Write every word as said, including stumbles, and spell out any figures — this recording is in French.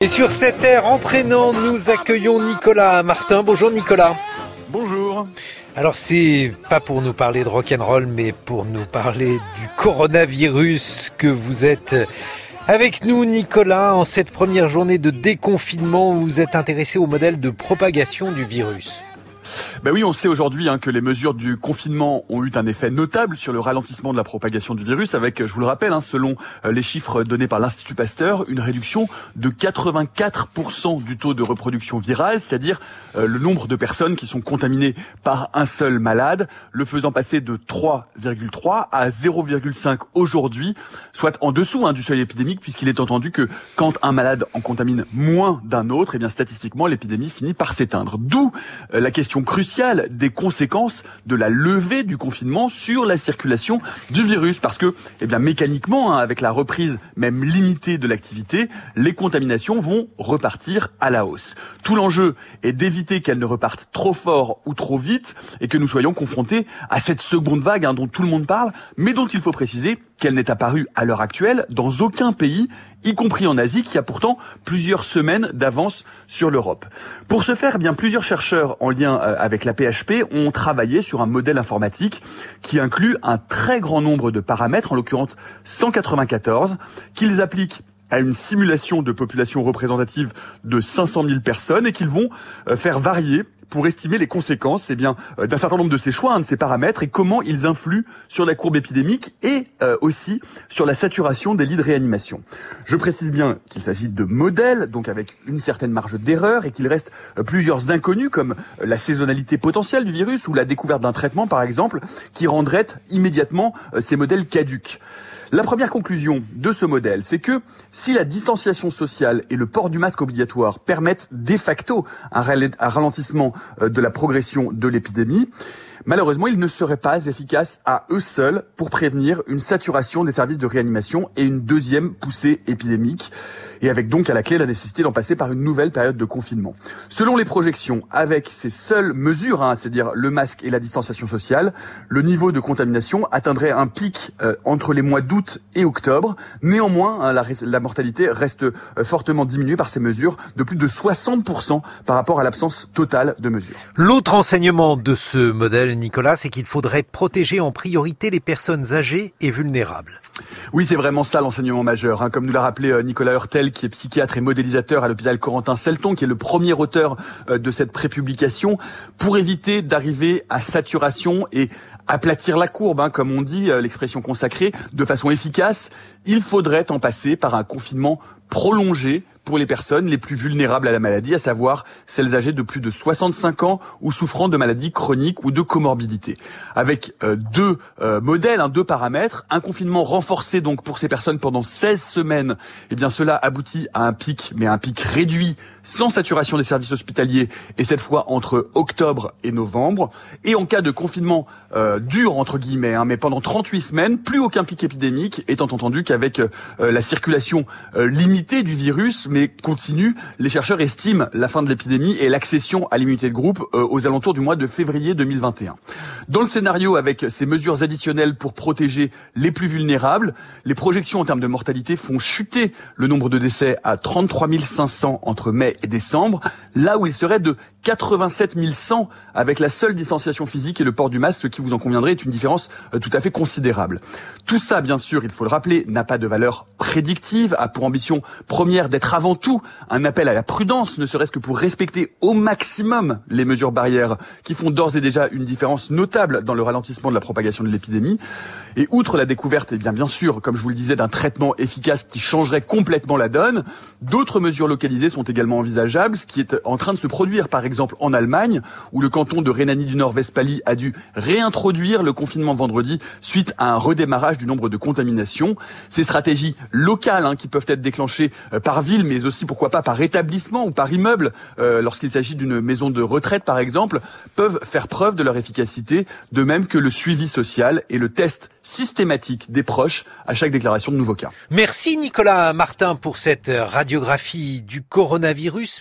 Et sur cet air entraînant, nous accueillons Nicolas Martin. Bonjour Nicolas. Bonjour. Alors c'est pas pour nous parler de rock'n'roll, mais pour nous parler du coronavirus que vous êtes avec nous Nicolas. En cette première journée de déconfinement, vous êtes intéressé au modèle de propagation du virus. Ben oui, on sait aujourd'hui hein, que les mesures du confinement ont eu un effet notable sur le ralentissement de la propagation du virus, avec, je vous le rappelle, hein, selon les chiffres donnés par l'Institut Pasteur, une réduction de quatre-vingt-quatre pour cent du taux de reproduction virale, c'est-à-dire euh, le nombre de personnes qui sont contaminées par un seul malade, le faisant passer de trois virgule trois à zéro virgule cinq aujourd'hui, soit en dessous hein, du seuil épidémique, puisqu'il est entendu que quand un malade en contamine moins d'un autre, eh bien statistiquement l'épidémie finit par s'éteindre. D'où euh, la question cruciale des conséquences de la levée du confinement sur la circulation du virus, parce que, eh bien, mécaniquement, hein, avec la reprise même limitée de l'activité, les contaminations vont repartir à la hausse. Tout l'enjeu est d'éviter qu'elles ne repartent trop fort ou trop vite et que nous soyons confrontés à cette seconde vague hein, dont tout le monde parle, mais dont il faut préciser qu'elle n'est apparue à l'heure actuelle dans aucun pays, y compris en Asie, qui a pourtant plusieurs semaines d'avance sur l'Europe. Pour ce faire, eh bien plusieurs chercheurs en lien avec la P H P ont travaillé sur un modèle informatique qui inclut un très grand nombre de paramètres, en l'occurrence cent quatre-vingt-quatorze, qu'ils appliquent à une simulation de population représentative de cinq cent mille personnes et qu'ils vont faire varier pour estimer les conséquences eh bien, d'un certain nombre de ces choix, hein, de ces paramètres, et comment ils influent sur la courbe épidémique et euh, aussi sur la saturation des lits de réanimation. Je précise bien qu'il s'agit de modèles, donc avec une certaine marge d'erreur, et qu'il reste euh, plusieurs inconnus, comme euh, la saisonnalité potentielle du virus ou la découverte d'un traitement, par exemple, qui rendrait immédiatement euh, ces modèles caducs. La première conclusion de ce modèle, c'est que si la distanciation sociale et le port du masque obligatoire permettent de facto un ralentissement de la progression de l'épidémie, malheureusement, ils ne seraient pas efficaces à eux seuls pour prévenir une saturation des services de réanimation et une deuxième poussée épidémique, et avec donc à la clé la nécessité d'en passer par une nouvelle période de confinement. Selon les projections, avec ces seules mesures, hein, c'est-à-dire le masque et la distanciation sociale, le niveau de contamination atteindrait un pic euh, entre les mois d'août et octobre. Néanmoins, hein, la, la mortalité reste euh, fortement diminuée par ces mesures, de plus de soixante pour cent par rapport à l'absence totale de mesures. L'autre enseignement de ce modèle, Nicolas, c'est qu'il faudrait protéger en priorité les personnes âgées et vulnérables. Oui, c'est vraiment ça l'enseignement majeur. Hein. Comme nous l'a rappelé euh, Nicolas Hurtel, qui est psychiatre et modélisateur à l'hôpital Corentin-Selton, qui est le premier auteur euh, de cette prépublication, pour éviter d'arriver à saturation et aplatir la courbe, hein, comme on dit, euh, l'expression consacrée, de façon efficace, il faudrait en passer par un confinement prolongé pour les personnes les plus vulnérables à la maladie, à savoir celles âgées de plus de soixante-cinq ans ou souffrant de maladies chroniques ou de comorbidités. Avec euh, deux euh, modèles, hein, deux paramètres, un confinement renforcé donc pour ces personnes pendant seize semaines, eh bien cela aboutit à un pic, mais un pic réduit, sans saturation des services hospitaliers, et cette fois entre octobre et novembre. Et en cas de confinement euh, dur, entre guillemets, hein, mais pendant trente-huit semaines, plus aucun pic épidémique, étant entendu qu'avec euh, la circulation euh, limitée du virus, mais continue, les chercheurs estiment la fin de l'épidémie et l'accession à l'immunité de groupe euh, aux alentours du mois de février deux mille vingt et un. Dans le scénario avec ces mesures additionnelles pour protéger les plus vulnérables, les projections en termes de mortalité font chuter le nombre de décès à trente-trois mille cinq cents entre mai et décembre, là où il serait de quatre-vingt-sept mille cent avec la seule distanciation physique et le port du masque, qui, vous en conviendrez, est une différence euh, tout à fait considérable. Tout ça, bien sûr, il faut le rappeler, n'a pas de valeur prédictive, a pour ambition première d'être avant tout un appel à la prudence, ne serait-ce que pour respecter au maximum les mesures barrières qui font d'ores et déjà une différence notable dans le ralentissement de la propagation de l'épidémie. Et outre la découverte, eh bien, bien sûr, comme je vous le disais, d'un traitement efficace qui changerait complètement la donne, d'autres mesures localisées sont également envisageables, ce qui est en train de se produire, par exemple, en Allemagne, où le canton de Rhénanie-du-Nord-Westphalie a dû réintroduire le confinement vendredi suite à un redémarrage du nombre de contaminations. Ces stratégies locales, hein, qui peuvent être déclenchées euh, par ville, mais aussi, pourquoi pas, par établissement ou par immeuble, euh, lorsqu'il s'agit d'une maison de retraite, par exemple, peuvent faire preuve de leur efficacité, de même que le suivi social et le test systématique des proches à chaque déclaration de nouveau cas. Merci Nicolas Martin pour cette radiographie du coronavirus.